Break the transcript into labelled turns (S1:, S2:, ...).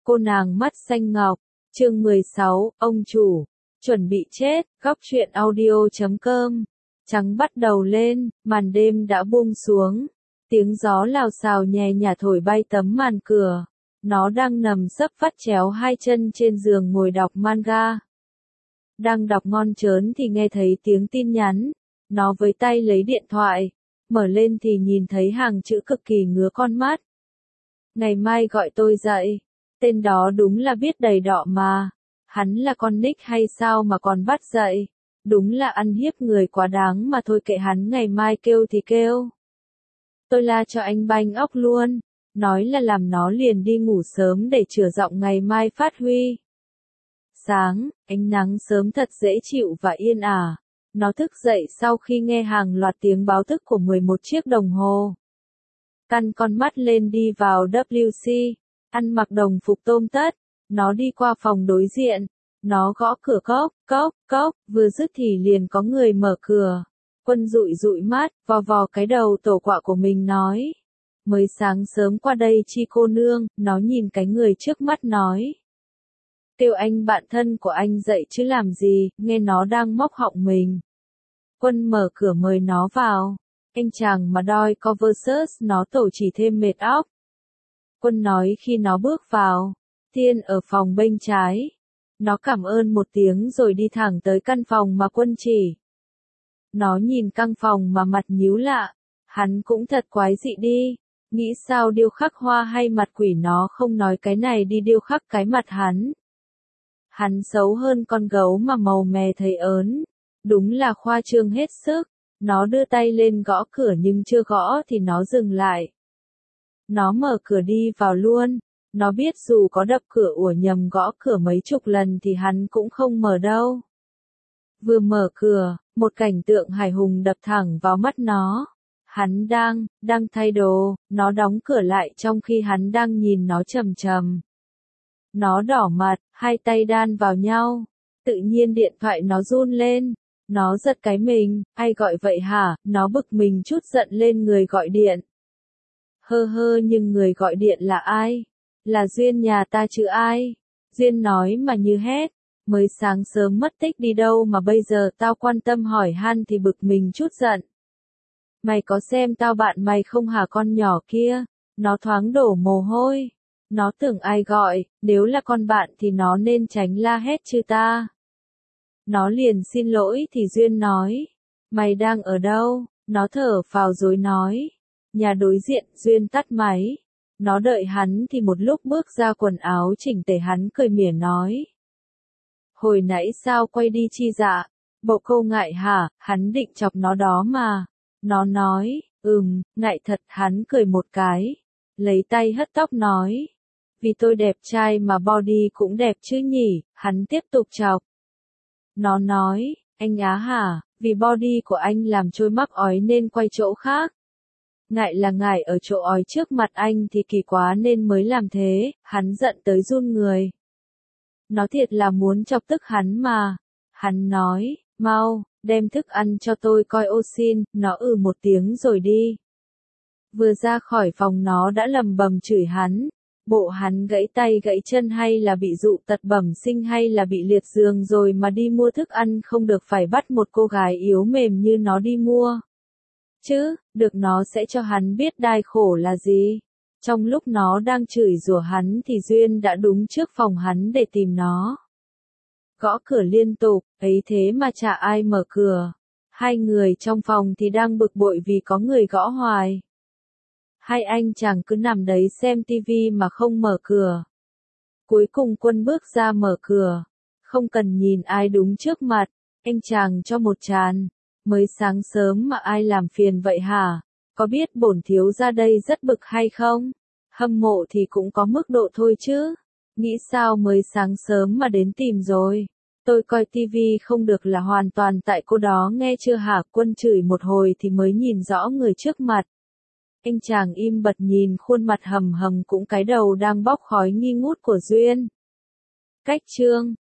S1: Cô nàng mắt xanh ngọc, chương 16, ông chủ, chuẩn bị chết, góc truyện audio.com. Trắng bắt đầu lên, màn đêm đã buông xuống. Tiếng gió lào xào nhẹ nhả thổi bay tấm màn cửa. Nó đang nằm sấp vắt chéo hai chân trên giường ngồi đọc manga. Đang đọc ngon chớn thì nghe thấy tiếng tin nhắn. Nó với tay lấy điện thoại. Mở lên thì nhìn thấy hàng chữ cực kỳ ngứa con mắt. Ngày mai gọi tôi dậy. Tên đó đúng là biết đầy đọ mà. Hắn là con nick hay sao mà còn bắt dậy. Đúng là ăn hiếp người quá đáng mà thôi, kệ hắn, ngày mai kêu thì kêu. Tôi la cho anh banh óc luôn. Nói là làm nó liền đi ngủ sớm để chữa giọng ngày mai phát huy. Sáng, ánh nắng sớm thật dễ chịu và yên ả. Nó thức dậy sau khi nghe hàng loạt tiếng báo thức của 11 chiếc đồng hồ. Căn con mắt lên đi vào WC, ăn mặc đồng phục tôm tất. Nó đi qua phòng đối diện. Nó gõ cửa cốc, cốc, cốc, vừa dứt thì liền có người mở cửa. Quân dụi dụi mắt, vò vò cái đầu tổ quạ của mình nói. Mới sáng sớm qua đây chi cô nương, nó nhìn cái người trước mắt nói. Kêu anh bạn thân của anh dậy chứ làm gì, nghe nó đang móc họng mình. Quân mở cửa mời nó vào. Anh chàng mà đòi coversus nó tổ chỉ thêm mệt óc. Quân nói khi nó bước vào. Tiên ở phòng bên trái. Nó cảm ơn một tiếng rồi đi thẳng tới căn phòng mà Quân chỉ. Nó nhìn căn phòng mà mặt nhíu lạ. Hắn cũng thật quái dị đi. Nghĩ sao điêu khắc hoa hay mặt quỷ nó không nói cái này đi điêu khắc cái mặt hắn. Hắn xấu hơn con gấu mà màu mè thấy ớn. Đúng là khoa trương hết sức. Nó đưa tay lên gõ cửa nhưng chưa gõ thì nó dừng lại. Nó mở cửa đi vào luôn. Nó biết dù có đập cửa ủa nhầm gõ cửa mấy chục lần thì hắn cũng không mở đâu. Vừa mở cửa, một cảnh tượng hài hùng đập thẳng vào mắt nó. Hắn đang thay đồ, nó đóng cửa lại trong khi hắn đang nhìn nó trầm trầm. Nó đỏ mặt, hai tay đan vào nhau. Tự nhiên điện thoại nó run lên. Nó giật cái mình, ai gọi vậy hả? Nó bực mình chút giận lên người gọi điện. Hơ nhưng người gọi điện là ai? Là Duyên nhà ta chứ ai? Duyên nói mà như hét. Mới sáng sớm mất tích đi đâu mà bây giờ tao quan tâm hỏi han thì bực mình chút giận. Mày có xem tao bạn mày không hả con nhỏ kia? Nó thoáng đổ mồ hôi. Nó tưởng ai gọi, nếu là con bạn thì nó nên tránh la hét chứ ta. Nó liền xin lỗi thì Duyên nói. Mày đang ở đâu? Nó thở phào rồi nói. Nhà đối diện. Duyên tắt máy. Nó đợi hắn thì một lúc bước ra quần áo chỉnh tề, hắn cười mỉa nói. Hồi nãy sao quay đi chi dạ? Bộ câu ngại hả? Hắn định chọc nó đó mà. Nó nói, ngại thật. Hắn cười một cái. Lấy tay hất tóc nói. Vì tôi đẹp trai mà body cũng đẹp chứ nhỉ? Hắn tiếp tục chọc. Nó nói, anh á hả? Vì body của anh làm trôi mắc ói nên quay chỗ khác. Ngại là ngại ở chỗ ói trước mặt anh thì kỳ quá nên mới làm thế. Hắn giận tới run người. Nó thiệt là muốn chọc tức hắn mà. Hắn nói, mau, đem thức ăn cho tôi coi ô xin. Nó một tiếng rồi đi. Vừa ra khỏi phòng nó đã lầm bầm chửi hắn. Bộ hắn gãy tay gãy chân hay là bị dụ tật bẩm sinh hay là bị liệt giường rồi mà đi mua thức ăn không được, phải bắt một cô gái yếu mềm như nó đi mua. Chứ, được nó sẽ cho hắn biết đai khổ là gì. Trong lúc nó đang chửi rủa hắn thì Duyên đã đúng trước phòng hắn để tìm nó. Gõ cửa liên tục, ấy thế mà chả ai mở cửa. Hai người trong phòng thì đang bực bội vì có người gõ hoài. Hai anh chàng cứ nằm đấy xem tivi mà không mở cửa. Cuối cùng Quân bước ra mở cửa. Không cần nhìn ai đúng trước mặt. Anh chàng cho một tràn. Mới sáng sớm mà ai làm phiền vậy hả? Có biết bổn thiếu ra đây rất bực hay không? Hâm mộ thì cũng có mức độ thôi chứ. Nghĩ sao mới sáng sớm mà đến tìm rồi. Tôi coi tivi không được là hoàn toàn tại cô đó nghe chưa hả? Quân chửi một hồi thì mới nhìn rõ người trước mặt. Anh chàng im bặt nhìn khuôn mặt hầm hầm cũng cái đầu đang bốc khói nghi ngút của Duyên. Cách chương